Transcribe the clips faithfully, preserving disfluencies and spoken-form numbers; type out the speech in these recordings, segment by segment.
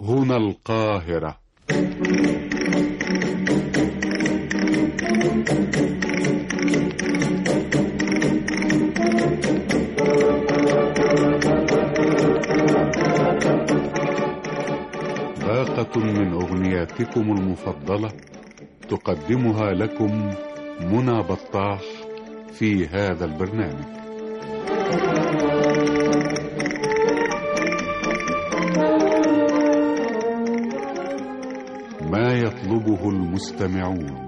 هنا القاهرة. باقة من أغنياتكم المفضلة تقدمها لكم منى بطاح في هذا البرنامج. ما يطلبه المستمعون.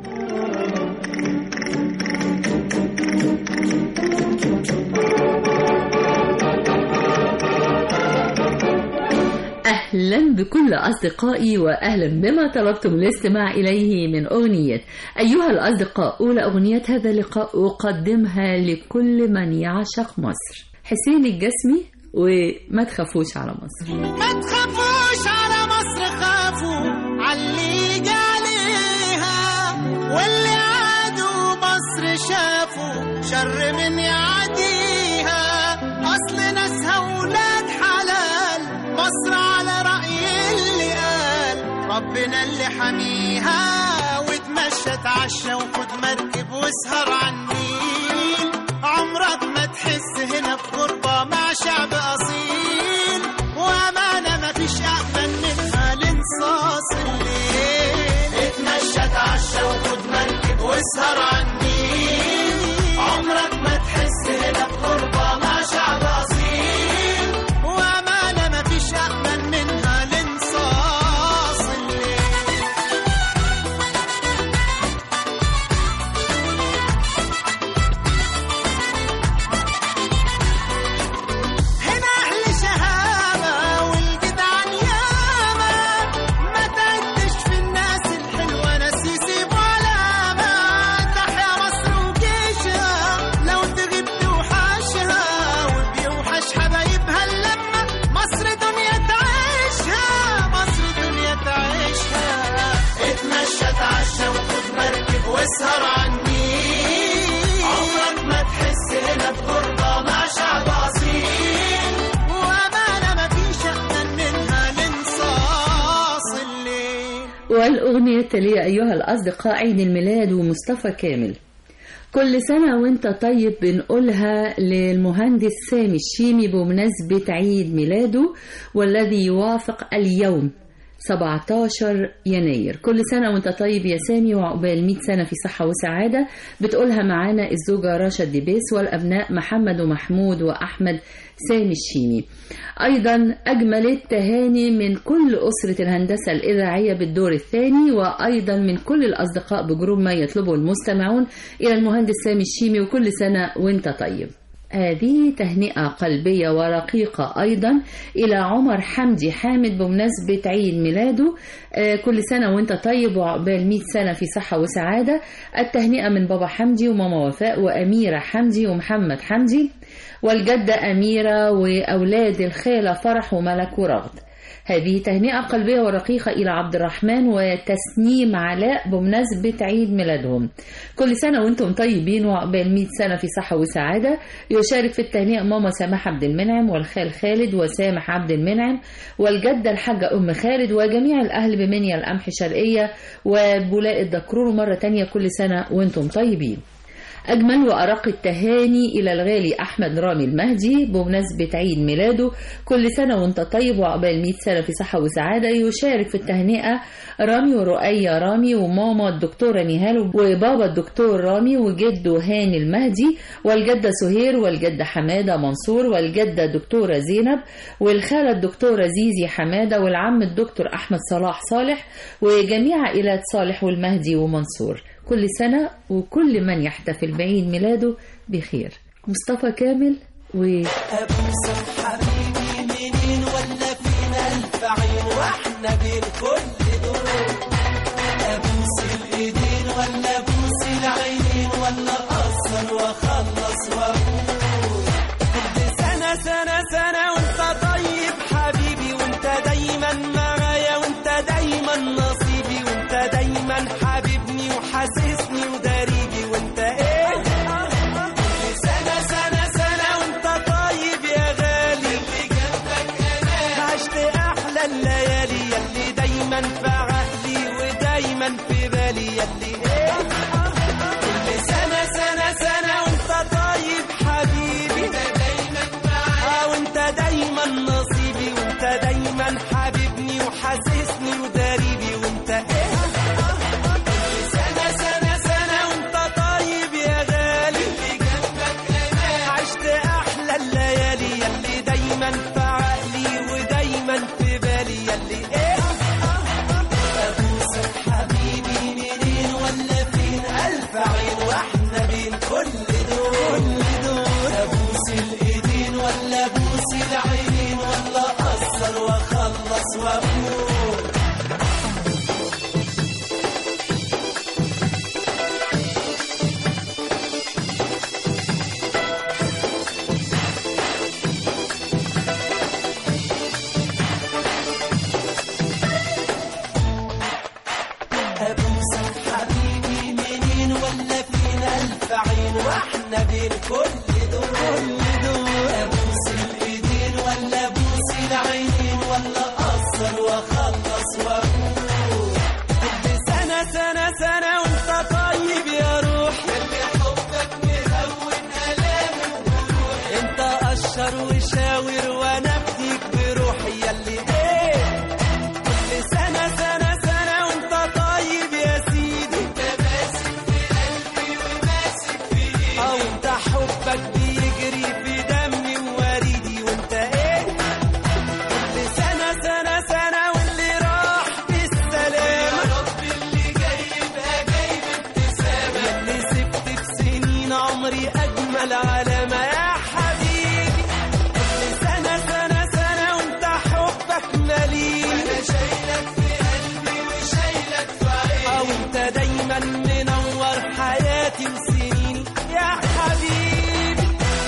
أهلا بكل أصدقائي وأهلا بما طلبتم الاستماع إليه من أغنية. أيها الأصدقاء، أولى أغنية هذا اللقاء أقدمها لكل من يعشق مصر، حسين الجسمي وما تخافوش على مصر. ما تخافوش على مصر، خافوا علي عليها، واللي عادوا مصر شافوا شر من يعديها. أصل ناسها ولاد حلال، مصر على رأي اللي قال ربنا اللي حميها. وتمشى تعشى وخد مركب واسهر عالنيل، عمرك ما تحس هنا بغربة مع شعب أصيل. وأمانة مفيش أأمن منها لنصاص الليل. اتمشى تعشى وخد مركب واسهر عالنيل، عمرك ما تحس هنا بغربة مع شعب أصيل. وأمانة مفيش أأمن منها لنصاص الليل. هنا أهل شهامة والجدعان ياما، ما تعدش في الناس الحلوة ناس يسيبوا علامة. تحيا مصر وجيشها لو تغيب توحشها، وبيوحش حبايبها اللمة. مصر دنيا تعيشها، مصر دنيا تعيشها. اتمشى تعشى وخد مركب واسهر عالنيل، عمرك ما تحس هنا بغربة مع شعب أصيل. وأمانة مفيش أأمن منها لنصاص الليل. والأغنية التالية أيها الأصدقاء عيد الميلاد ومصطفى كامل. كل سنة وانت طيب بنقولها للمهندس سامي الشيمي بمناسبة عيد ميلاده والذي يوافق اليوم سبعة عشر يناير. كل سنة وانت طيب يا سامي وعقبال مئة سنة في صحة وسعادة. بتقولها معانا الزوجة رشا ديبيس والأبناء محمد ومحمود وأحمد سامي الشيمي. أيضا أجمل التهاني من كل أسرة الهندسة الإذاعية بالدور الثاني، وأيضا من كل الأصدقاء بجروب ما يطلبه المستمعون إلى المهندس سامي الشيمي، وكل سنة وانت طيب. هذه تهنئة قلبية ورقيقة أيضا إلى عمر حمدي حامد بمناسبة عيد ميلاده. آه كل سنة وانت طيب وعقبال مئة سنة في صحة وسعادة. التهنئة من بابا حمدي وماما وفاء وأميرة حمدي ومحمد حمدي والجدة أميرة وأولاد الخالة فرح وملك ورغد. هذه تهنئة قلبية ورقيقة إلى عبد الرحمن وتسنيم علاء بمناسبة عيد ميلادهم. كل سنة وانتم طيبين وعقبال مئة سنة في صحة وسعادة. يشارك في التهنئة ماما سامح عبد المنعم والخال خالد وسامح عبد المنعم والجدة الحاجة أم خالد وجميع الأهل بمنيا القمح الشرقية وبولاء الدكرور. مرة تانية كل سنة وانتم طيبين. أجمل وأرق التهاني إلى الغالي أحمد رامي المهدي بمناسبة عيد ميلاده. كل سنة وانت طيب وعقبال مئة سنة في صحة وسعادة. يشارك في التهنئة رامي ورؤية رامي وماما الدكتورة نهال وبابا الدكتور رامي وجده هاني المهدي والجدة سهير والجدة حمادة منصور والجدة دكتورة زينب والخالة الدكتورة زيزي حمادة والعم الدكتور أحمد صلاح صالح وجميع عائلات صالح والمهدي ومنصور. كل سنة وكل من يحتفل بعيد ميلاده بخير. مصطفى كامل و أبوس حبيبي منين ولا فينا ألف عين وإحنا بين كل دول. أبوس الإيدين ولا أبوس العينين ولا أقصر وأخلص وأقول. كل سنة سنة سنة وأنت طيب حبيبي وأنت دايما معايا وأنت دايما نصيبي وأنت دايما حبيبني وحاسسني وداريبي وأنت إيه. كل سنة سنة سنة وأنت طيب يا غالي اللي جنبك أنا عشت أحلى الليالي. دايما في عقلي ودايما في بالي يلي ايه كل سنة سنة سنة وانت طيب حبيبي انت دايما معايا وانت دايما نصيبي وانت دايما حبيبني وحاسسني وداريبي وانت ايه كل سنة سنة سنة وانت طيب يا غالي اللي جنبك انا عشت احلى الليالي يلي دايما في عقلي ودايما في بالي يلي ايه ابوسك حبيبي منين ولا فين الف عين واحنا بين كل دول ابوس الايدين ولا ابوس العينين ولا اقصر واخلص واقول ابوسك حبيبي منين ولا فين الف عين واحنا بين كل دول ابوس الايدين ولا ابوس العينين ولا اقصر واخلص واقول كل سنه سنه سنه وانت طيب يا روح يلي حبك مهون الامي وجروحي انت قشر وشاور وانا بديك بروحي يلي ايه كل سنه سنه سنه وانت طيب يا سيدي انت ماسك في قلبي وماسك في ايدي او انت حبك بيجري في دمي ووريدي وانت ايه كل سنه سنه سنه واللي راح بالسلامه يا رب اللي جاي يبقى جاي بابتسامه يلي سبت في سنين عمري اجمل علامه يا حبيبي كل سنه سنه سنه وانت حبك مليء وانا شايلك في قلبي وشايلك في عيني او انت دايما منور حياتي وسنيني يا حبيبي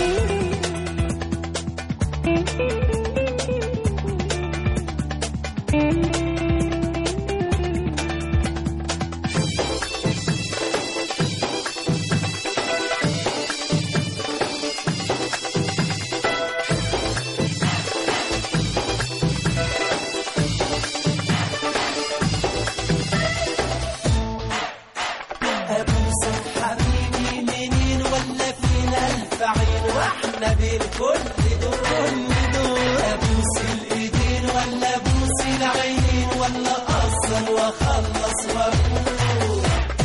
ابوسك حبيبي منين ولا فين الف عين واحنا بين كل دول ابوس الايدين ولا ابوس العينين ولا اقصر واخلص واقول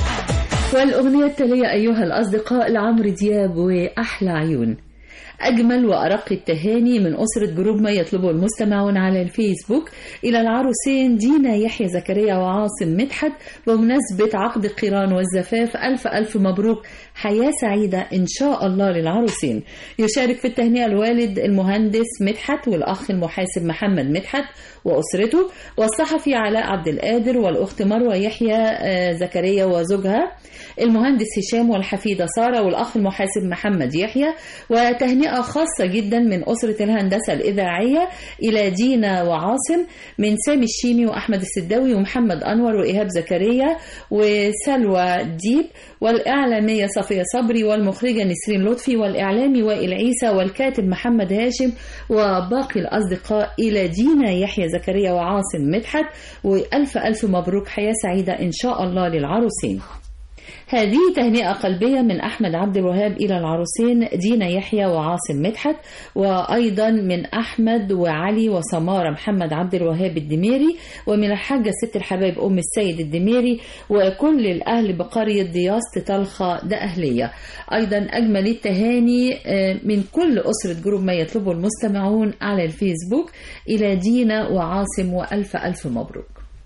والأغنية التالية أيها الأصدقاء لعمرو دياب وأحلى عيون. أجمل وأرق التهاني من أسرة جروب ما يطلبه المستمعون على الفيسبوك إلى العروسين دينا يحيى زكريا وعاصم مدحت بمناسبة عقد القران والزفاف. ألف ألف مبروك، حياة سعيدة إن شاء الله للعروسين. يشارك في التهنئة الوالد المهندس مدحت والأخ المحاسب محمد مدحت وأسرته والصحفي علاء عبد القادر والأخت مروة يحيى زكريا وزوجها المهندس هشام والحفيدة سارة والأخ المحاسب محمد يحيى. وتهنئة خاصة جدا من أسرة الهندسة الإذاعية إلى دينا وعاصم من سامي الشيمي وأحمد السداوي ومحمد أنور وإيهاب زكريا وسلوى ديب والإعلامية صفية صبري والمخرجة نسرين لطفي والإعلامي وائل عيسى والكاتب محمد هاشم وباقي الأصدقاء إلى دينا يحيى زكريا وعاصم مدحت. وألف ألف مبروك، حياة سعيدة إن شاء الله للعروسين. هذه تهنئة قلبية من أحمد عبد الوهاب إلى العروسين دينا يحيى وعاصم مدحت، وأيضا من أحمد وعلي وسمارة محمد عبد الوهاب الدميري، ومن الحاجة ست الحبايب أم السيد الدميري وكل الأهل بقرية دياسة طلخة ده أهلية. أيضا أجمل التهاني من كل أسرة جروب ما يطلبه المستمعون على الفيسبوك إلى دينا وعاصم وألف ألف مبروك.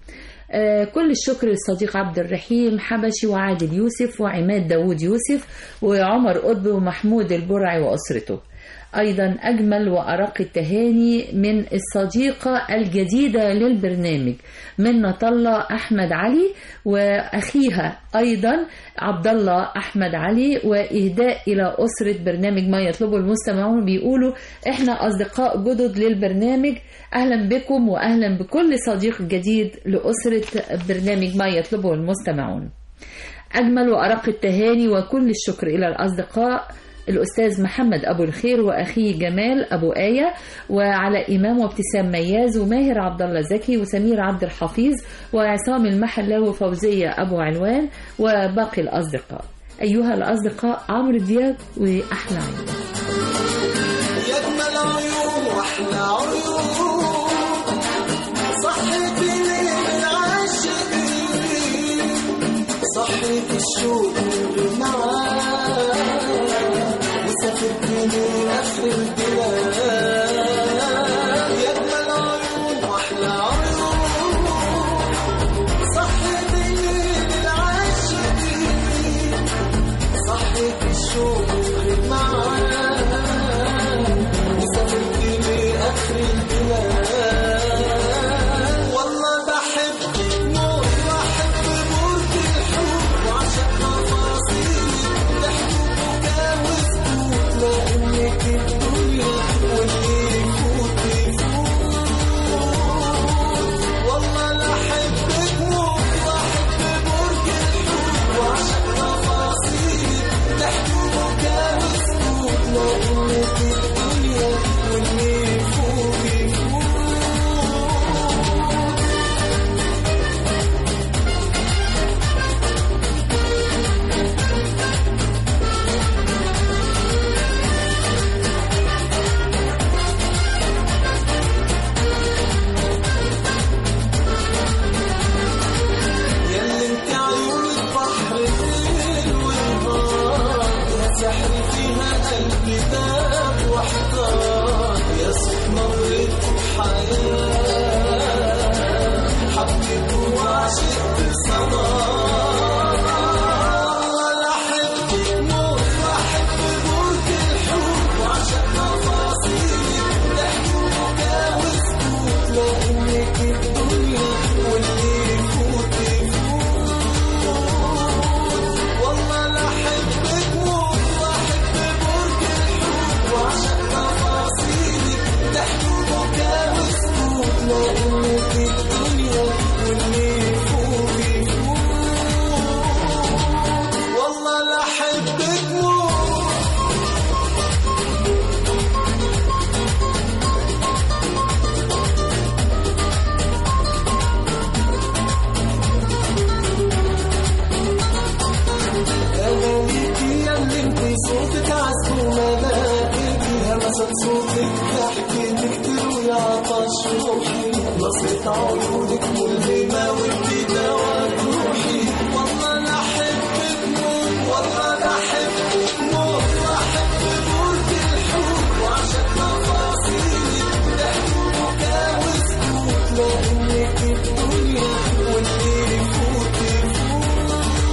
كل الشكر للصديق عبد الرحيم حبشي وعادل يوسف وعماد داود يوسف وعمر قطب ومحمود البرعي وأسرته. أيضا أجمل وأرق التهاني من الصديقة الجديدة للبرنامج منة الله أحمد علي وأخيها أيضا عبد الله أحمد علي، وإهداء إلى أسرة برنامج ما يطلبه المستمعون. بيقولوا إحنا أصدقاء جدد للبرنامج، أهلا بكم وأهلا بكل صديق جديد لأسرة برنامج ما يطلبه المستمعون. أجمل وأرق التهاني وكل الشكر إلى الأصدقاء الأستاذ محمد أبو الخير وأخيه جمال أبو آية، وعلى إمام وابتسام مياز وماهر عبد الله زكي وسمير عبد الحفيظ وعصام المحلاوي وفوزية أبو علوان وباقي الأصدقاء. أيها الأصدقاء، عمرو دياب وأحلى عيون. يا أجمل عيون وأحلى عيون صحيت ليل العاشقين، صحيت الشوق معاك وسافرت لآخر البلاد. يا أجمل عيون وأحلى عيون صحيت ليل العاشقين، صحيت الشوق معاك وسافرت لآخر البلاد. والله بحبك موت وأحب برج الحب وعشق تفاصيلك ضحك وبكاء وسكوت، لأنك الدنيا واللي يفوت يفوت. والله لا أحبك موت وأحب برج الحب وعشق تفاصيلك ضحك وبكاء وسكوت، لأنك الدنيا واللي يفوت يفوت. ياللي انت عيونك بحر الليل والنهار، يا سحر فيها قلبي داب واحتار، يا صوت نبرة حياة حبيت وعشقت صنار. ولا أحبك موت وأحب برج الحب وعشق تفاصيلك ضحك وبكاء وسكوت، لأنك الدنيا واللي يفوت يفوت. والله لا أحبك موت وأحب برج الحب وعشق تفاصيلك ضحك وبكاء وسكوت، لأنك الدنيا واللي يفوت يفوت. والله لا أحبك موت. أغانيكي ياللي انتي صوتك عزف وملاكي، همسة صوتك ضحكتك تروي عطش روحي، نظرة عيونك ملهمة وانتي دواء روحي. والله لا أحبك موت والله لا أحبك موت وأحب برج الحب وعشق تفاصيلك ضحك وبكاء وسكوت، لأنك الدنيا واللي يفوت يفوت.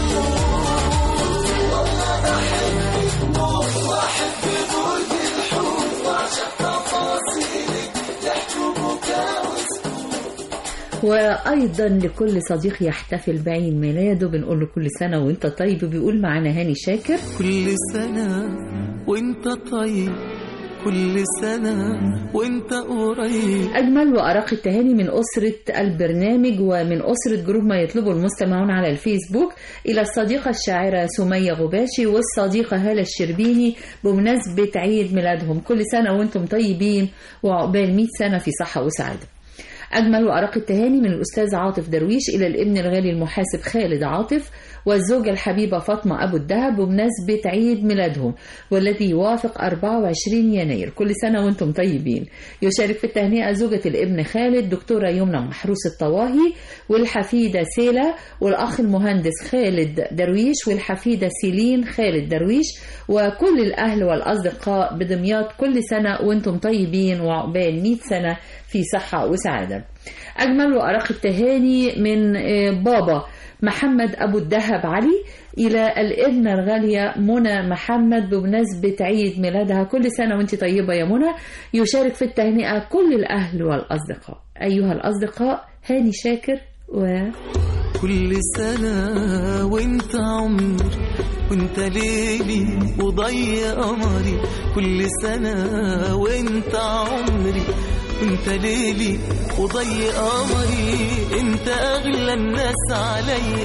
والله بحبك موت وأحب برج الحب وعشق تفاصيلك ضحك وبكاء وسكوت. وأيضا لكل صديق يحتفل بعيد ميلاده بنقول له كل سنة وانت طيب. بيقول معنا هاني شاكر: كل سنة وانت طيب، كل سنة وانت قريب. أجمل وأرق التهاني من أسرة البرنامج ومن أسرة جروب ما يطلبه المستمعون على الفيسبوك إلى الصديقة الشاعرة سمية غباشي والصديقة هالة الشربيني بمناسبة عيد ميلادهم. كل سنة وانتم طيبين وعقبال مئة سنة في صحة وسعادة. أجمل وأرق التهاني من الأستاذ عاطف درويش إلى الابن الغالي المحاسب خالد عاطف والزوجة الحبيبة فاطمة أبو الدهب بمناسبة عيد ميلادهم والذي يوافق أربعة وعشرين يناير. كل سنة وانتم طيبين. يشارك في التهنئة زوجة الابن خالد دكتورة يمنى محروس الطواهي والحفيدة سيلة والأخ المهندس خالد درويش والحفيدة سيلين خالد درويش وكل الأهل والأصدقاء بدمياط. كل سنة وانتم طيبين وعقبال مئة سنة في صحة وسعادة. أجمل وأرق التهاني من بابا محمد أبو الدهب علي إلى الابنة الغالية منى محمد بمناسبة عيد ميلادها. كل سنة وانت طيبة يا منى. يشارك في التهنئة كل الأهل والأصدقاء. أيها الأصدقاء، هاني شاكر و كل سنة وانت عمري وانت ليلي وضي قمري. كل سنة وانت عمري وانت ليلي وضي قمري. انت اغلى الناس عليا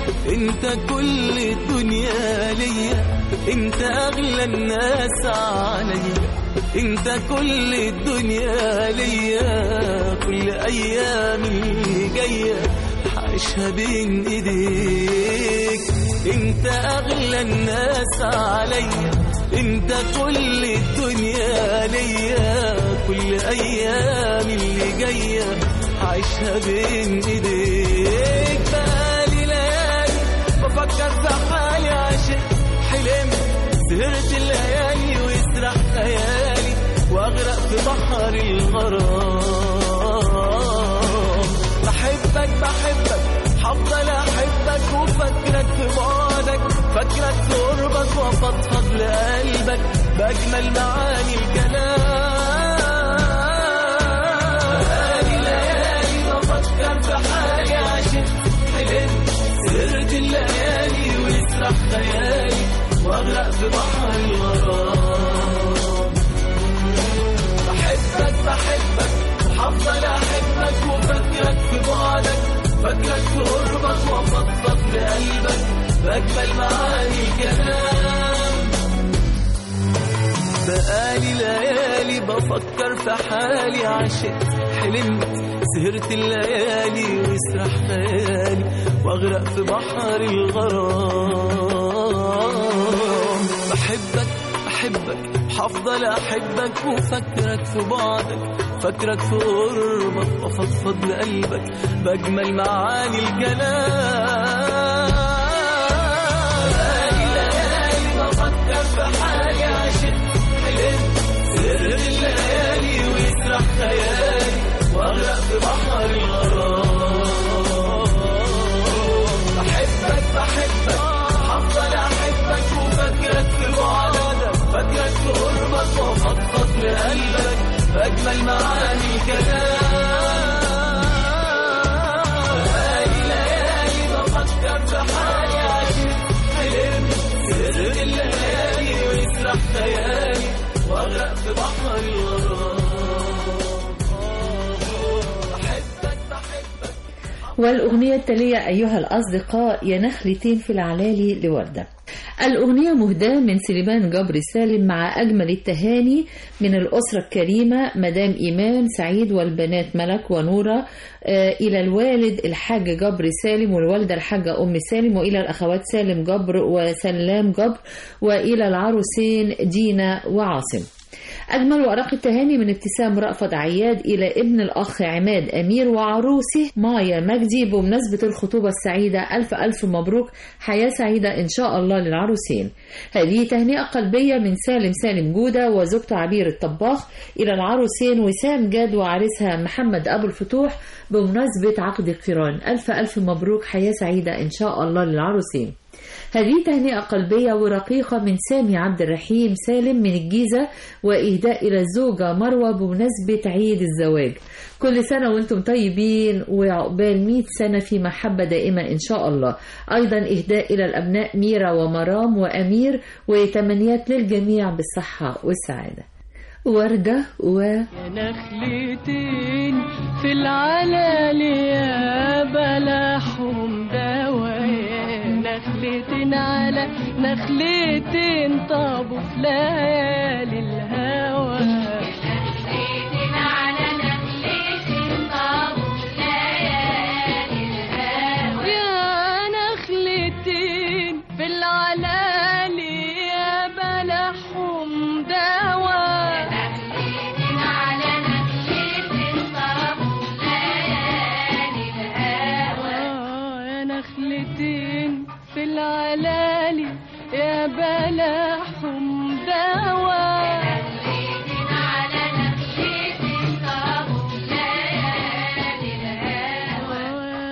انت كل الدنيا ليا، انت اغلى الناس عليا، انت كل الدنيا ليا، كل ايامي اللي جايه عايشها بين ايديك، انت اغلى الناس عليا، انت كل الدنيا ليا، كل ايامي اللي جايه عايشها بين ايديك. بقالي ليالي بفكر في حالي، عشان حلمت سهرت الليالي ويسرح خيالي واغرق في بحر الغرام. بحبك بحبك هفضل احبك وفكرك في بعدك، فكرك في قربك وافضفض لقلبك باجمل معاني الكلام. بقالي ليالي بفكر في حالي، عشان حلمت سهرت الليالي ويسرح خيالي واغرق في بحر الغرام. بحبك بحبك وهفضل احبك وفكرك في بعدك، فكرك في قربك وافضفض لقلبك باجمل معاني الكلام. بقالي ليالي بفكر في حالي، عشان حلمت سهرت الليالي ويسرح خيالي واغرق في بحر الغرام. بحبك بحبك هفضل احبك وفكرك في بعدك، فكرك في قربك وافضفض لقلبك باجمل معاني الكلام. بقالي ليالي بفكر في حالي، عشان حلمت سهرت الليالي ويسرح خيالي واغرق في بحر الغرام. بحبك بحبك هفضل احبك وفكرك في بعدك، فكرك في قربك وافضفض لقلبك باجمل معاني الكلام. بقالي ليالي بفكر في حالي، عشان حلمت سهرت الليالي ويسرح خيالي واغرق في بحر الغرام. والأغنية التالية أيها الأصدقاء يا نخلتين في العلالي لوردة. الأغنية مهداة من سليمان جبر سالم مع أجمل التهاني من الأسرة الكريمة مدام إيمان سعيد والبنات ملك ونورة، آه إلى الوالد الحاج جبر سالم والوالدة الحاجة أم سالم، وإلى الأخوات سالم جبر وسلام جبر، وإلى العروسين دينا وعاصم. أجمل وأرق التهاني من ابتسام رأفت عياد إلى ابن الأخ عماد أمير وعروسه مايا مجدي بمناسبة الخطوبة السعيدة. ألف ألف مبروك، حياة سعيدة إن شاء الله للعروسين. هذه تهنئة قلبية من سالم سالم جودة وزوجته عبير الطباخ إلى العروسين وسام جاد وعريسها محمد أبو الفتوح بمناسبة عقد القران. ألف ألف مبروك، حياة سعيدة إن شاء الله للعروسين. هذه تهنئة قلبية ورقيقة من سامي عبد الرحيم سالم من الجيزة وإهداء إلى الزوجة مروة بمناسبة عيد الزواج. كل سنة وانتم طيبين وعقبال مئة سنة في محبة دائمة إن شاء الله. أيضا إهداء إلى الأبناء ميرا ومرام وأمير، وتمنيات للجميع بالصحة والسعادة. وردة و يا نخلتين في العلالي يا بلحهم دوايا، نخلتين على نخلتين طابوا في ليالي الهوى، نخلتين على نخلتين طابوا في ليالي الهوى، يا نخلتين في العلالي يا بلحهم دوايا، نخلتين على نخلتين طابوا في ليالي الهوى، يا نخلتين في العلالي يا بلحهم دوايا، نخلتين على نخلتين طابوا في ليالي الهوى،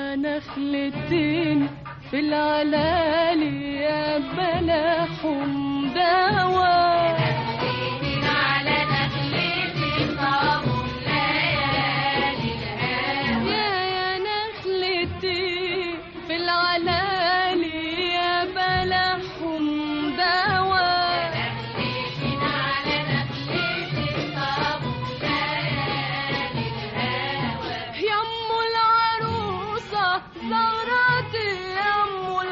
نخلتين في العلالي يا بلحهم دوايا، نخلتين على نخلتين طابوا في ليالي الهوى، يا نخلتين في العلالي يا بلحهم دوايا، نخلتين على نخلتين طابوا في ليالي الهوى، يا ام العروسة زغرتي يا ام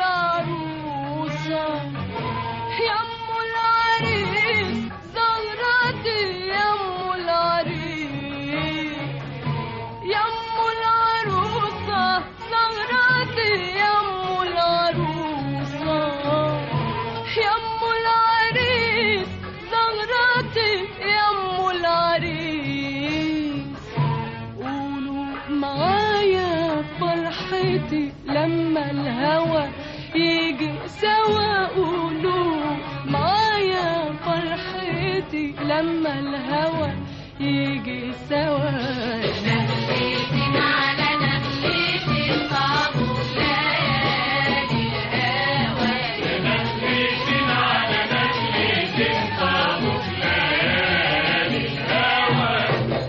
فرحتي لما الهوى يجي سوا قولوا معايا فرحتي لما الهوى يجي سوا نخلتنا على نخلة الطابور ليالي الهوى نخلتنا على نخلة الطابور ليالي الهوى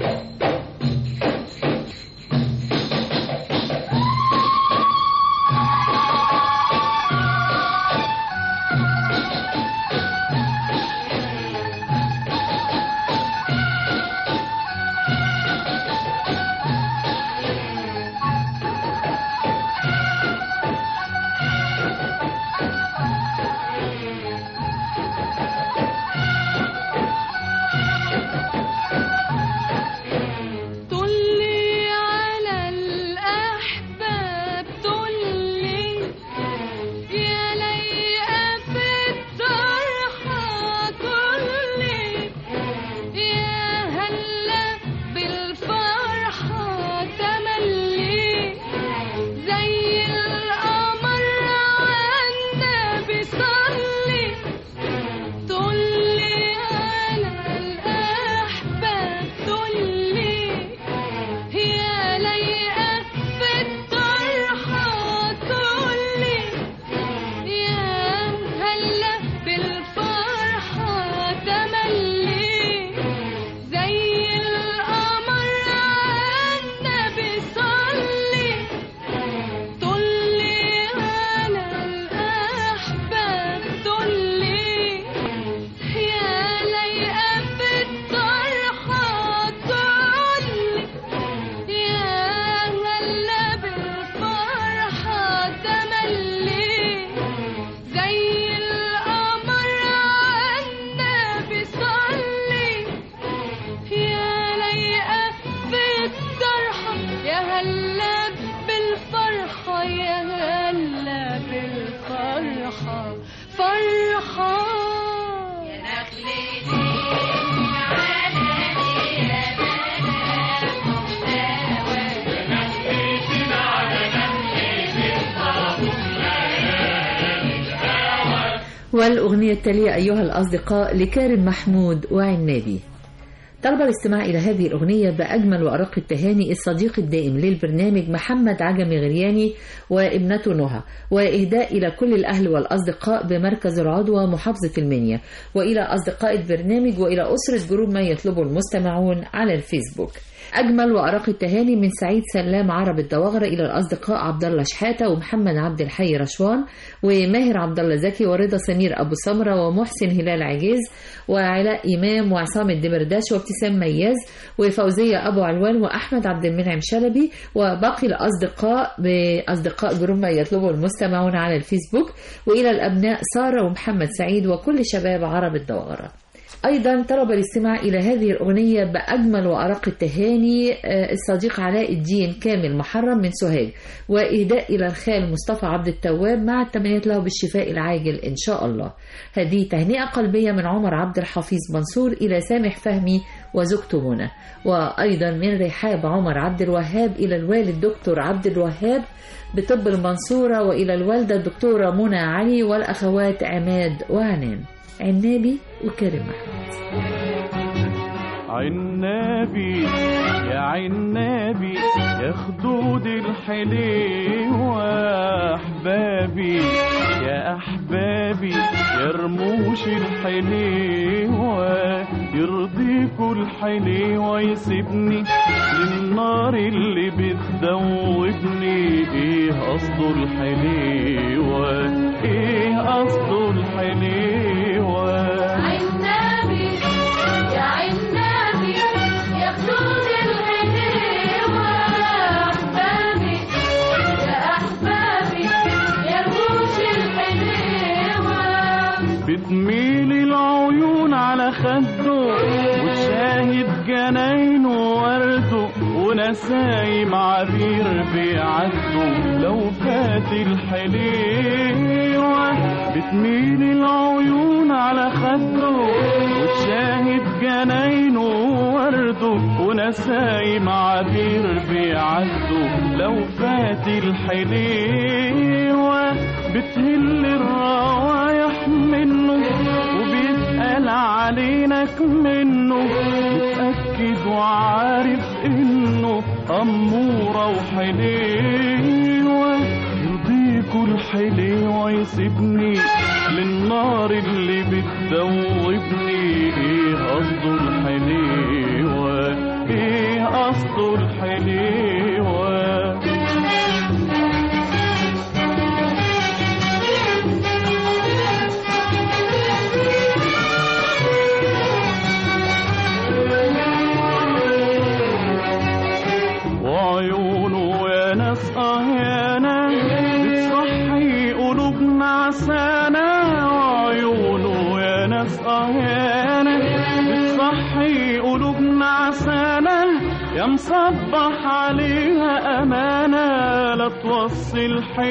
والأغنية التالية أيها الأصدقاء لكارم محمود وعنابي. طلب الاستماع إلى هذه الأغنية بأجمل وأرق التهاني الصديق الدائم للبرنامج محمد عجمي غرياني وابنته نهى، وإهداء إلى كل الأهل والأصدقاء بمركز العضوة محافظة المنيا، وإلى أصدقاء البرنامج، وإلى أسرة جروب ما يطلبه المستمعون على الفيسبوك. أجمل وأرق التهاني من سعيد سلام عرب الدواغرة إلى الأصدقاء عبد الله شحاتة ومحمد عبد الحي رشوان وماهر عبد الله زكي ورضا سمير أبو سمرة ومحسن هلال عجيز وعلاء إمام وعصام الدمرداش وابتسام مياز وفوزية أبو علوان وأحمد عبد المنعم شلبي وباقي الأصدقاء بأصدقاء جروب ما يطلبه المستمعون على الفيسبوك، وإلى الأبناء سارة ومحمد سعيد وكل شباب عرب الدواغرة. أيضا طلب الاستماع إلى هذه الأغنية بأجمل وأرق التهاني الصديق علاء الدين كامل محرم من سوهاج، وإهداء إلى الخال مصطفى عبد التواب مع التمنيات له بالشفاء العاجل إن شاء الله. هذه تهنئة قلبية من عمر عبد الحفيظ منصور إلى سامح فهمي وزوجته منى، وأيضا من رحاب عمر عبد الوهاب إلى الوالد دكتور عبد الوهاب بطب المنصورة، وإلى الوالدة الدكتورة منى علي والأخوات عماد وعنان. عنابي وكارم محمود. عنابي يا عنابي يا خدود الحليوة، أحبابي يا أحبابي يا رموش الحليوة، يرضيكوا الحليوة يسيبني للنار اللي بتذوبني. ايه قصده الحليوة، ايه قصده الحليوة. عنابي يا عنابي يا خدود الحليوة، أحبابي يا أحبابي يا رموش الحليوة، بتميل العيون على خده وتشاهد جناينه ورده ونسايم عبير بيعدوا لو فات الحليوة. بتميل العيون على خده وتشاهد جناينه ورده ونسايم عبير بيعدوا لو فات الحليوة بتهل الروايح منه وبيسأل علينك منه متأكد وعارف انه أمورة وحليوة يرضيكوا الحليوة يسيبني للنار اللي بتدوبني. ايه قصده الحليوة ايه قصده الحليوة وعيونه يا ناس اهانة بتصحي قلوبنا عسانة. وعيونه يا ناس اهانة بتصحي قلوبنا عسانة يا مصبح عليها أمانة. لا توصي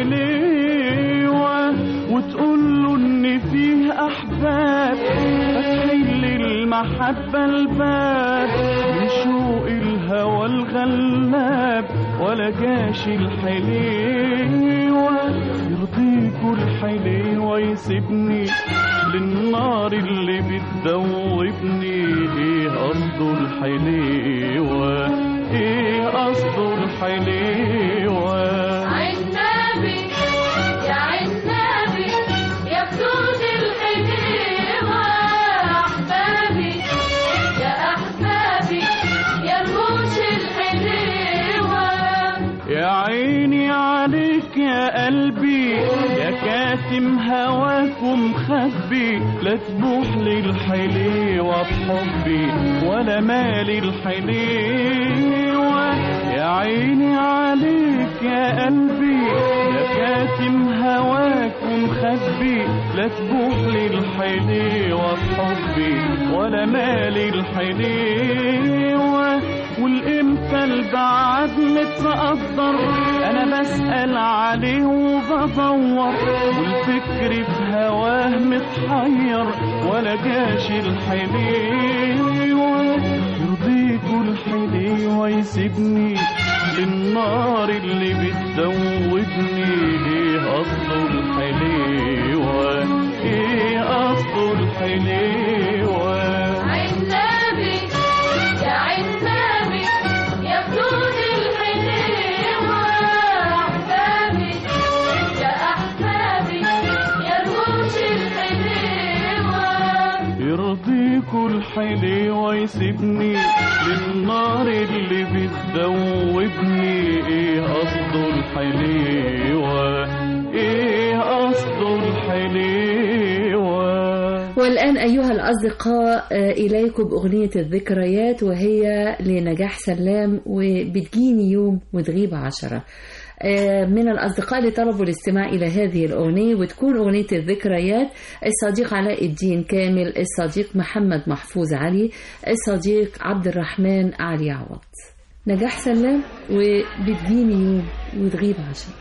الحليوة وتقول له إن فيه أحباب فتحل المحبة الباب من شوق الهوى الغلاب ولا جاش الحليوة. يرضيكوا الحليوة يسيبني للنار اللي بتدوبني. ايه قصده الحليوة ايه قصده الحليوة عنابي يا عنابي يا خدود الحليوة. أحبابي يا أحبابي يا رموش الحليوة. يا عيني عليك يا قلبي يا كاتم هواكم خبي لا تبوح للحليوة بحبي ولا مالي الحليوة. يا عيني عليك يا قلبي يا كاتم هواكم خبي لا تبوح للحليوة بحبي ولا مالي الحليوة. والامتى البعد متقدر انا بسأل عليه وبدور والفكر في هواه متحير ولا جاش الحليوة. يرضيكوا الحليوة يسيبني للنار اللي بتدوبني. ايه قصده الحليوة ايه قصده الحليوة عنابي يا عنابي يا خدود الحليوة. أحبابي يا أحبابي يا رموش الحليوة. يرضيكوا الحليوة يسيبني للنار اللي بتدوبني. ايه قصده الحليوة ايه قصده الحليوة. والآن أيها الأصدقاء إليكم بأغنية الذكريات وهي لنجاح سلام وبتجيني يوم وتغيب عشرة. من الأصدقاء اللي طلبوا الاستماع إلى هذه الأغنية وتكون أغنية الذكريات الصديق علاء الدين كامل، الصديق محمد محفوظ علي، الصديق عبد الرحمن علي عوض. نجاح سلام وبتجيني يوم وتغيب عشرة.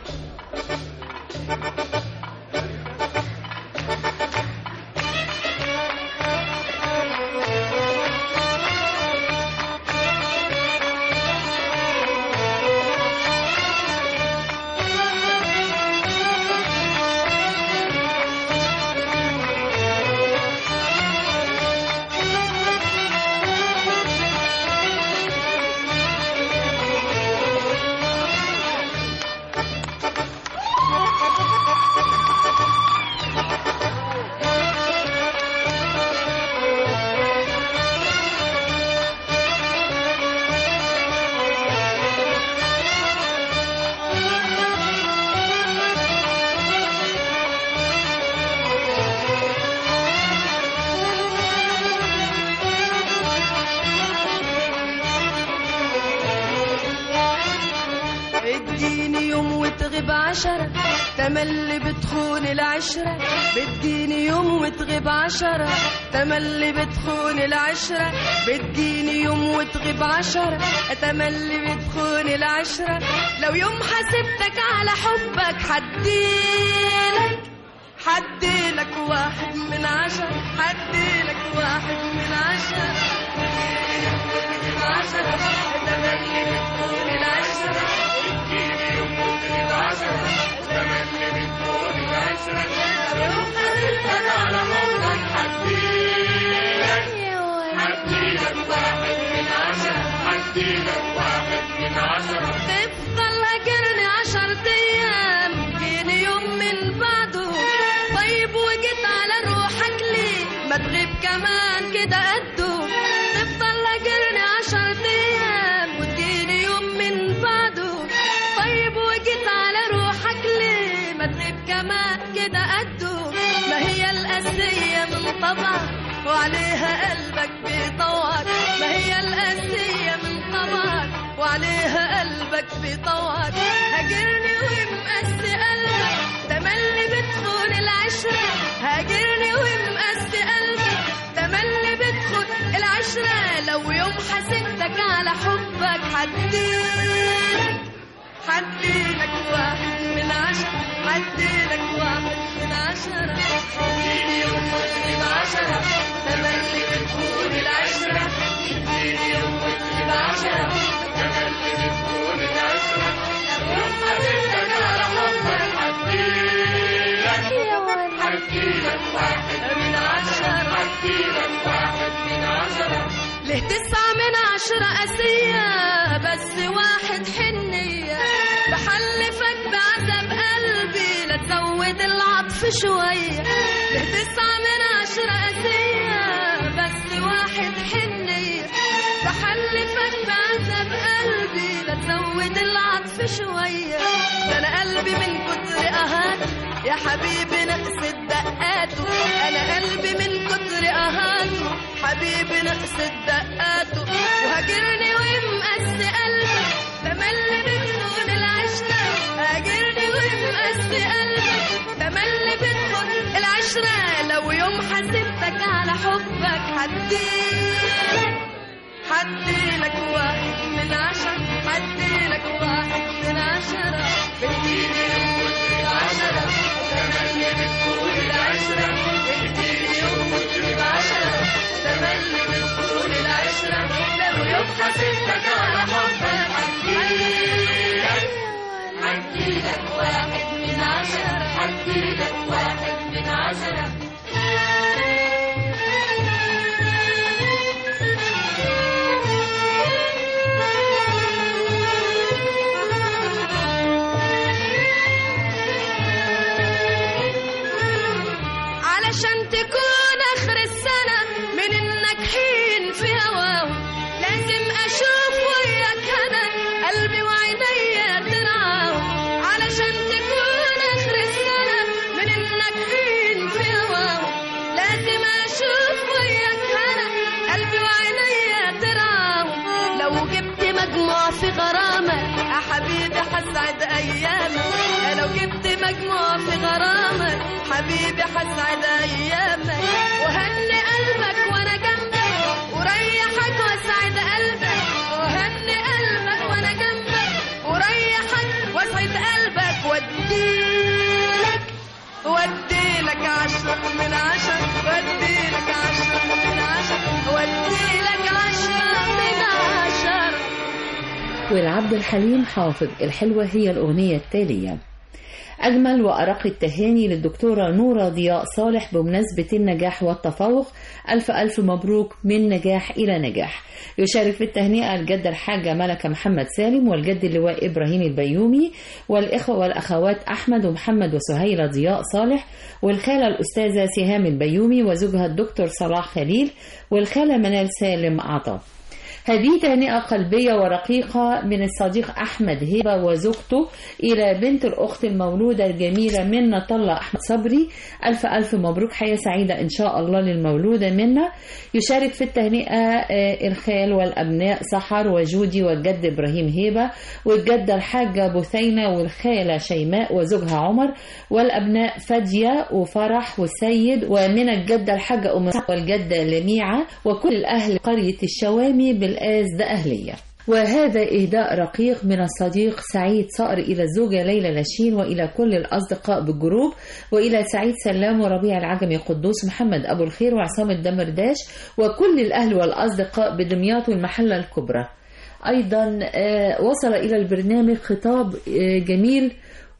بتجيني يوم وتغيب عشرة تملي بتخون العشرة. بتجيني يوم وتغيب عشرة تملي بتخون العشرة. بتجيني يوم وتغيب عشرة تملي بتخون العشرة. لو يوم حسبتك على حبك حديلك حديلك واحد من عشرة. حديلك واحد من عشرة. عشرة تملي بتكون العشرة اديني يوم وتغيب عشرة تملي بتكون العشرة لو خليتك على حبك حديلك حديلك واحد من عشرة حديلك واحد من عشرة تفضل هاجرني عشرة أيام جيني يوم من بعده طيب وجيت على روحك ليه ما تغيب كمان كده قده تفضل هاجرني عشرة أيام وتجيني يوم من بعده طيب وجيت على روحك ليه ما تغيب كمان كده قده ما هي القاسية من طبعك وعليها قلبك بيطوعك ما هي القاسية من طبعك وعليها قلبك بيطوعك هاجرني ومقسي قلبك تملي بتخون العشرة هاجرني ومقسي قلبك تملي بتخون العشرة لو يوم حسدتك على حبك حديلك حديلك واحد من عشرة حديلك واحد من عشرة اديني يوم وتغيب عشرة تملي بتكون العشرة اديني يوم وتغيب عشرة تملي بتكون العشرة يوم حسدتك على حبك حديلك حديلك واحد من عشرة حديلك واحد من عشرة ليه تسعة من عشرة قاسية بس واحد حنية بحلفك بعذاب قلبي لا تزود العطف شوية ليه تسعة من عشرة قاسية بس واحد حنية بحلفك بعذاب قلبي لا تزود العطف شوية ده أنا قلبي من كتر أهانته يا حبيبي نقص دقاته أنا قلبي من كتر أهانته حبيبي نقص دقاته وهاجرني ومقسي قلبك تملي بتكون العشرة هاجرني ومقسي قلبك تملي بتكون العشرة لو يوم حسبتك على حبك حديلك حديلك واحد من عشرة حديلك واحد من عشرة اديني يوم وتغيب عشرة تملي بتكون العشرة اديني يوم وتغيب عشرة تملي بتكون العشرة لو يوم حسبتك على حبك حديلك حديلك واحد من عشرة حديلك واحد من عشرة علشان تكون آخر السنة من الناجحين في هواهم لازم أشوف وياك أنا قلبي وعينيا ترعاهم علشان تكون آخر السنة من الناجحين في هواهم لازم أشوف وياك أنا قلبي وعينيا ترعاهم لو جبت مجموع في غرامك يا حبيبي حسعد أيامك لو جبت مجموع في غرامك حبيبي حسعد أيامك وهني قلبك وأنا جنبك وريحك واسعد قلبك وهني قلبك وأنا جنبك وريحك واسعد قلبك واديلك واديلك عشرة من عشرة واديلك عشرة من عشرة واديلك عشرة من عشرة. والعبد الحليم حافظ الحلوة هي الأغنية التالية. أجمل وأرق التهاني للدكتورة نورة ضياء صالح بمناسبة النجاح والتفوق. ألف ألف مبروك من نجاح إلى نجاح. يشارك في التهنئة الجدة الحاجة ملكة محمد سالم والجد اللواء إبراهيم البيومي والإخوة والأخوات أحمد ومحمد وسهيلة ضياء صالح والخالة الأستاذة سهام البيومي وزوجها الدكتور صلاح خليل والخالة منال سالم عطا. هذه تهنئة قلبية ورقيقة من الصديق أحمد هبة وزوجته إلى بنت الأخت المولودة الجميلة منة طلة أحمد صبري. ألف ألف مبروك، حياة سعيدة إن شاء الله للمولودة منة. يشارك في التهنئة الخال والأبناء سحر وجودي والجد إبراهيم هبة والجدة الحاجة بثينة والخالة شيماء وزوجها عمر والأبناء فادية وفرح والسيد ومن الجدة الحاجة أم والجدة لميعة وكل الأهل قرية الشوامي بالآز ده أهلية. وهذا إهداء رقيق من الصديق سعيد صقر إلى الزوجة ليلى لاشين وإلى كل الأصدقاء بالجروب وإلى سعيد سلام وربيع العجمي قدوس محمد أبو الخير وعصام الدمرداش وكل الأهل والأصدقاء بدمياط والمحلة الكبرى. أيضا آه، وصل إلى البرنامج خطاب آه، جميل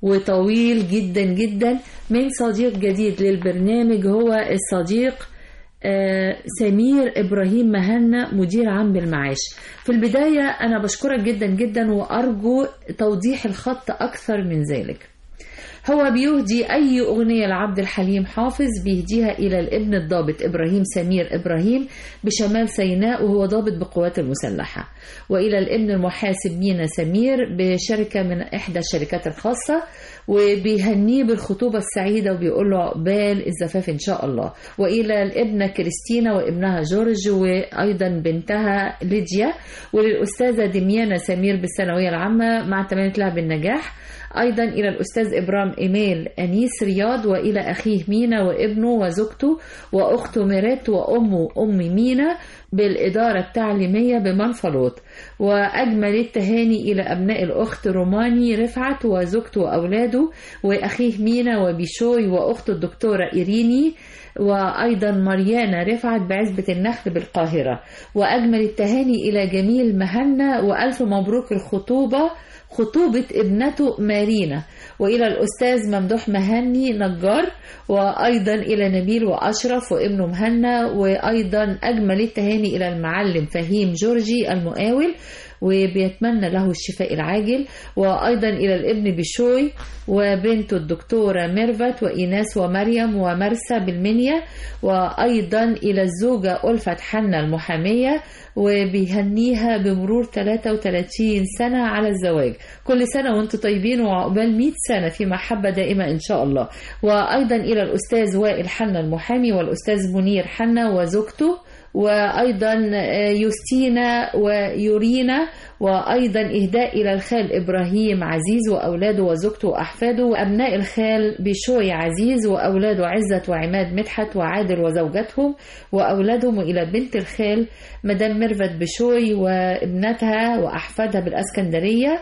وطويل جدا جدا من صديق جديد للبرنامج، هو الصديق آه، سمير إبراهيم مهنا، مدير عام بالمعاش. في البداية أنا بشكرك جدا جدا وأرجو توضيح الخط أكثر من ذلك. هو بيهدي أي أغنية لعبد الحليم حافظ بيهديها إلى الابن الضابط إبراهيم سمير إبراهيم بشمال سيناء وهو ضابط بقوات المسلحة، وإلى الابن المحاسب مينا سمير بشركة من إحدى الشركات الخاصة، وبيهنيه بالخطوبة السعيدة وبيقول له عقبال الزفاف إن شاء الله. وإلى الابنة كريستينا وابنها جورج وأيضا بنتها ليديا، وللأستاذة دميانة سمير بالثانوية العامة مع تمام لها بالنجاح. أيضا إلى الأستاذ إبرام إيميل أنيس رياض، وإلى أخيه مينا وابنه وزوجته وأخته ميرات وأمه أم مينا بالإدارة التعليمية بمنفلوط. وأجمل التهاني إلى أبناء الأخت روماني رفعت وزوجته وأولاده وأخيه مينا وبيشوي وأخته الدكتورة إيريني، وأيضا مريانا رفعت بعزبة النخل بالقاهرة. وأجمل التهاني إلى جميل مهنا وألف مبروك الخطوبة، خطوبة ابنته مارينا. وإلى الأستاذ ممدوح مهني نجار، وأيضا إلى نبيل وأشرف وابنه مهنا. وأيضا أجمل التهاني إلى المعلم فهيم جورجي المقاول وبيتمنى له الشفاء العاجل. وأيضا إلى الابن بشوي وبنته الدكتورة ميرفت وإيناس ومريم ومرسى بالمنيا. وأيضا إلى الزوجة ألفت حنا المحامية وبيهنيها بمرور ثلاثة وثلاثين سنة على الزواج. كل سنة وانتم طيبين وعقبال مئة سنة في محبة دائمة إن شاء الله. وأيضا إلى الأستاذ وائل حنا المحامي والأستاذ منير حنا وزوجته، وأيضا يوستينا ويورينا. وأيضا إهداء إلى الخال إبراهيم عزيز وأولاده وزوجته وأحفاده، وأبناء الخال بشوي عزيز وأولاده عزت وعماد مدحت وعادل وزوجتهم وأولادهم، وإلى بنت الخال مدام ميرفت بشوي وابنتها وأحفادها بالأسكندرية.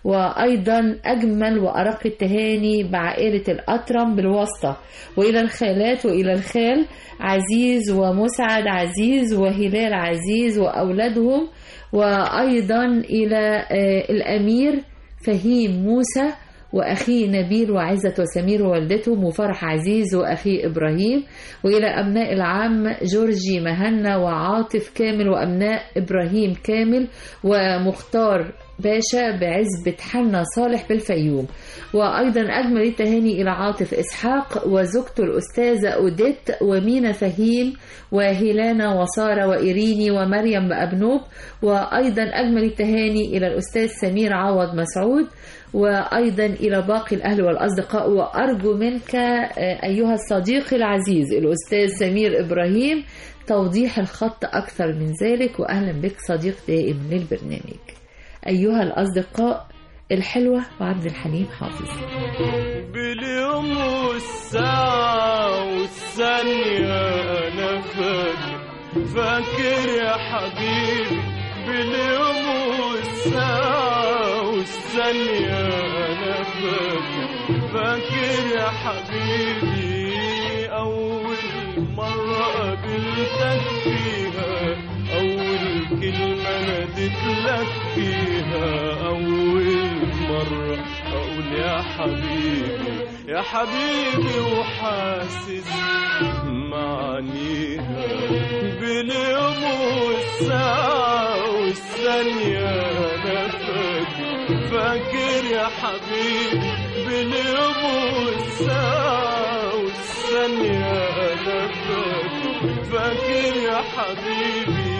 وأيضا أجمل وأرق التهاني بعائلة الأطرم بالواسطة، وإلى الخالات وإلى الخال عزيز ومسعد عزيز وهلال عزيز وأولادهم. وأيضا إلى الأمير فهيم موسى وأخيه نبيل وعزة وسمير ووالدتهم وفرح عزيز وأخيه إبراهيم. وإلى أبناء العم جورجي مهنا وعاطف كامل وأبناء إبراهيم كامل ومختار باشا بعزبة حنا صالح بالفيوم. وأيضا أجمل التهاني إلى عاطف إسحاق وزوجته الأستاذة أوديت ومينا فهيم وهيلانا وسارة وإيريني ومريم بأبنوب. وأيضا أجمل التهاني إلى الأستاذ سمير عوض مسعود، وأيضا إلى باقي الأهل والأصدقاء. وأرجو منك أيها الصديق العزيز الأستاذ سمير إبراهيم توضيح الخط أكثر من ذلك. وأهلا بك صديق دائم للبرنامج. أيها الأصدقاء الحلوة وعبد الحليم حافظ. باليوم والساعة والثانية أنا فاكر فاكر يا حبيبي، باليوم والساعة والثانية أنا فاكر فاكر يا حبيبي. أول مرة قابلتك فيها، أول كلمة ناديت لك فيها، أول مرة أقول يا حبيبي يا حبيبي وحاسس معانيها. باليوم والساعة والثانية أنا فاكر فاكر يا حبيبي، باليوم والساعة والثانية أنا فاكر فاكر يا حبيبي.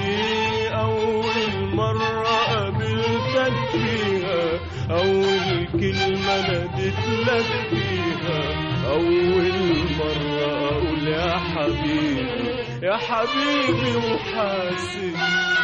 أول مرة قابلتك فيها، أول كلمة ناديت لك فيها، أول مرة أقول يا حبيبي يا حبيبي وحاسس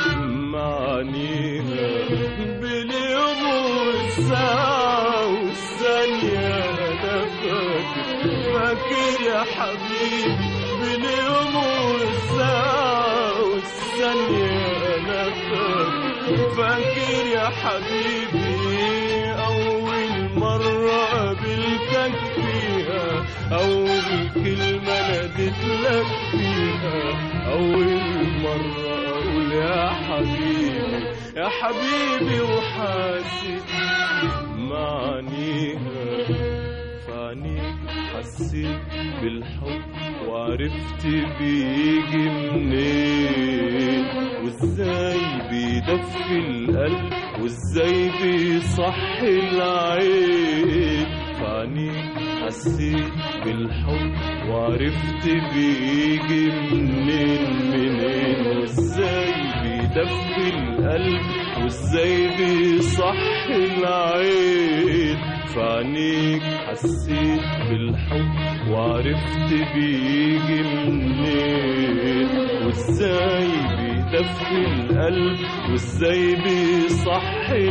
معانيها. باليوم والساعة والثانية أنا فاكر فاكر يا حبيبي، باليوم والساعة والثانية أنا فاكر فاكر يا حبيبي. أول مرة قابلتك فيها، أول كلمة ناديت لك فيها، أول مرة أقول يا حبيبي يا حبيبي وحاسس معانيها. فعنيك حسيت بالحب وعرفت بيجي منين وازاي بيدفي القلب وازاي بيصحي العين. فعنيك حسيت بالحب وعرفت بيجي منين منين وازاي بيدفي القلب وازاي بيصحي العين. فعنيك حسيت بالحب وعرفت بيجي منين وازاي بيدفي القلب وازاي بيصحي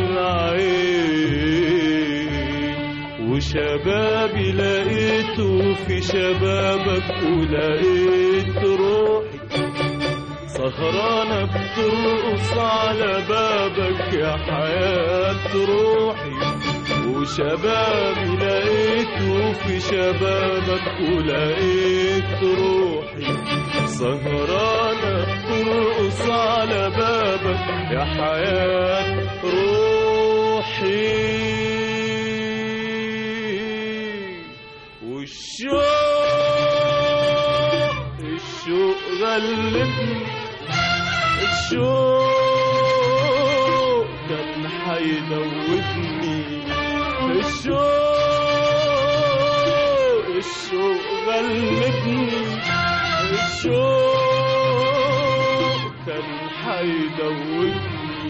العين. وشبابي لقيته في شبابك ولقيت روحي سهرانة بترقص على بابك يا حياة روحي. وشبابي لقيته في شبابك ولقيت روحي سهرانة ترقص على بابك يا حياة روحي. والشوق الشوق غلبني الشوق كان حيدوبني الشوق الشوق غلبني الشوق كان حيدوبني.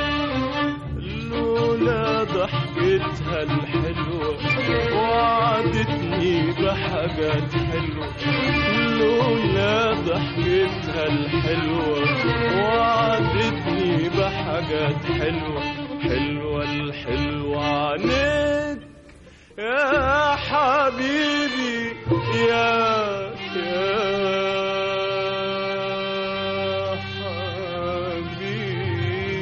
لولا ضحكتها الحلوة وعدتني بحاجات حلوة لولا ضحكتها الحلوة وعدتني بحاجات حلوة حلوة الحلوة عنيك يا حبيبي يا يا حبيبي.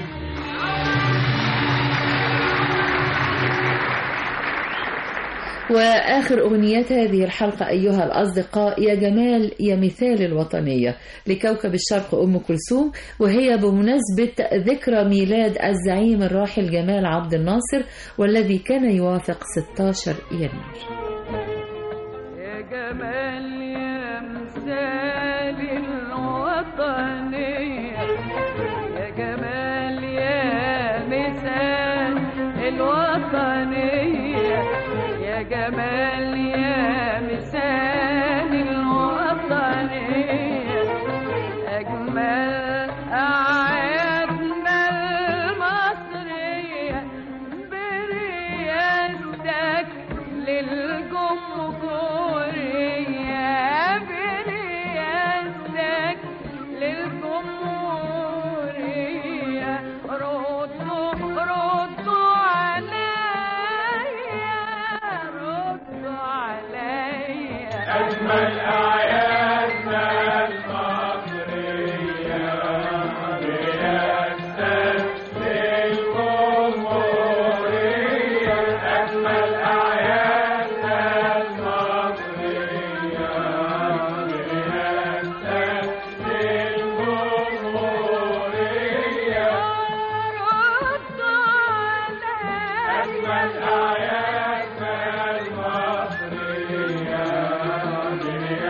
وآخر أغنيات هذه الحلقة أيها الأصدقاء يا جمال يا مثال الوطنية لكوكب الشرق أم كلثوم، وهي بمناسبة ذكرى ميلاد الزعيم الراحل جمال عبد الناصر والذي كان يوافق ستة عشر يناير. يا جمال يا مثال الوطنية يا جمال يا مثال الوطنية يا جمال يا مثال الوطنية أجمل أعيادنا المصرية بريادتك للجمهورية بريادتك للجمهورية. ردوا ردوا عليا ردوا عليا أجمل أعيادنا المصرية بريادتك للجمهورية. أجمل أعيادنا المصرية بريادتك للجمهورية. ردوا عليا أجمل أعيادنا المصرية بريادتك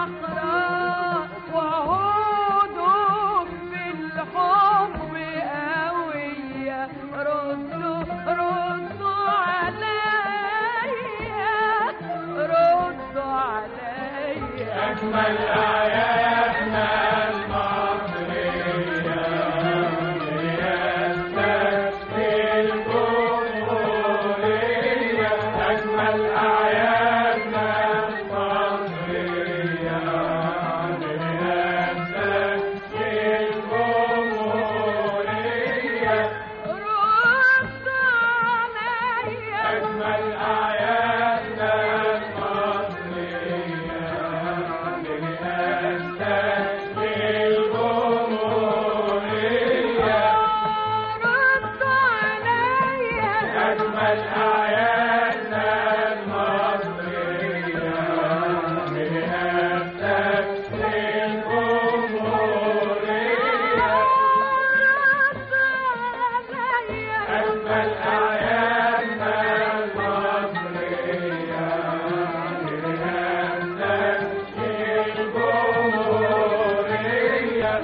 صحراء وعودوا بالحب قوية ردوا ردوا عليا ردوا عليا أجمل آياتنا المصرية رياستك في الجمهورية أجمل آياتنا المصرية رياستك في الجمهورية ردوا عليا أجمل آياتنا المصرية رياستك في الجمهورية ردوا عليا أجمل آياتنا المصرية رياستك في الجمهورية أجمل آياتنا المصرية رياستك في الجمهورية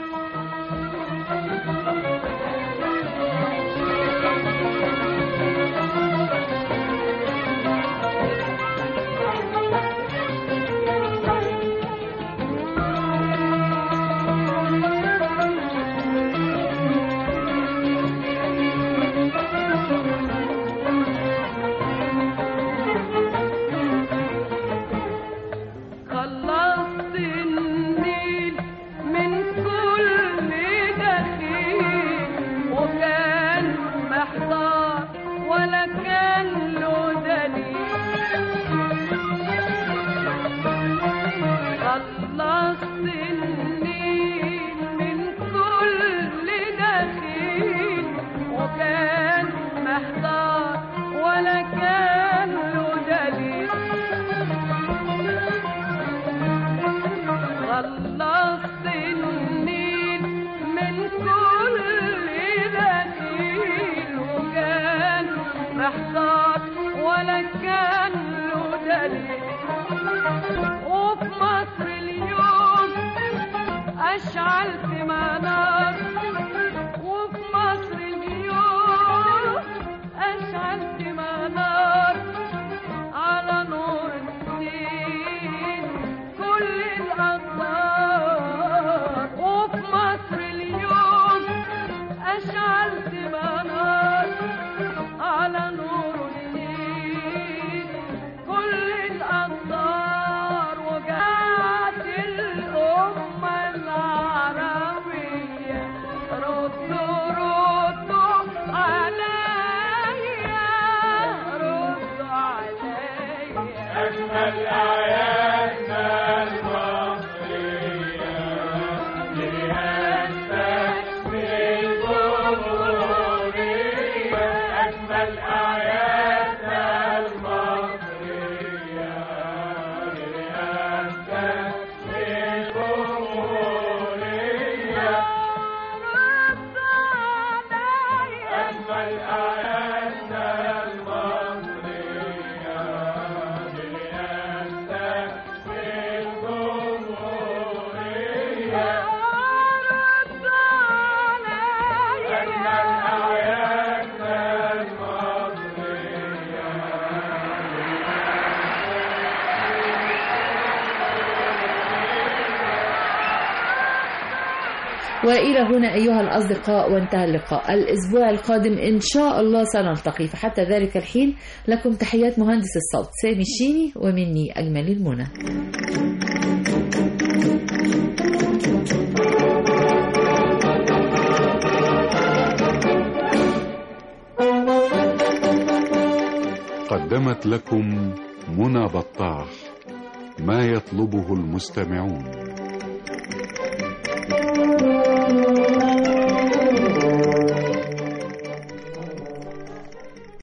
خلصت النيل من كل دخيل وكان محتار ولا كان له دليل خلصت النيل من كل دخيل وكان محتار ولا كان له دليل خلصت النيل من كل دخيل وكان محتار ولا كان له دليل وفي مصر اليوم أشعلت منار وفي مصر اليوم أشعلت منار على نور الدين كل الأنوار وفي مصر اليوم أشعلت منار على نور الدين كل الأنوار وجعت الأمة العربية ردوا ردوا عليا ردوا عليا أجمل آياتنا المصرية رياستك في الجمهورية أجمل آياتنا المصرية رياستك في الجمهورية أجمل آياتنا المصرية رياستك في الجمهورية أجمل آياتنا المصرية وإلى هنا أيها الأصدقاء وانتهى اللقاء. الأسبوع القادم إن شاء الله سنلتقي، فحتى ذلك الحين لكم تحيات مهندس الصوت سامي الشيني ومني أجمل المنى. قدمت لكم منى بطاح ما يطلبه المستمعون.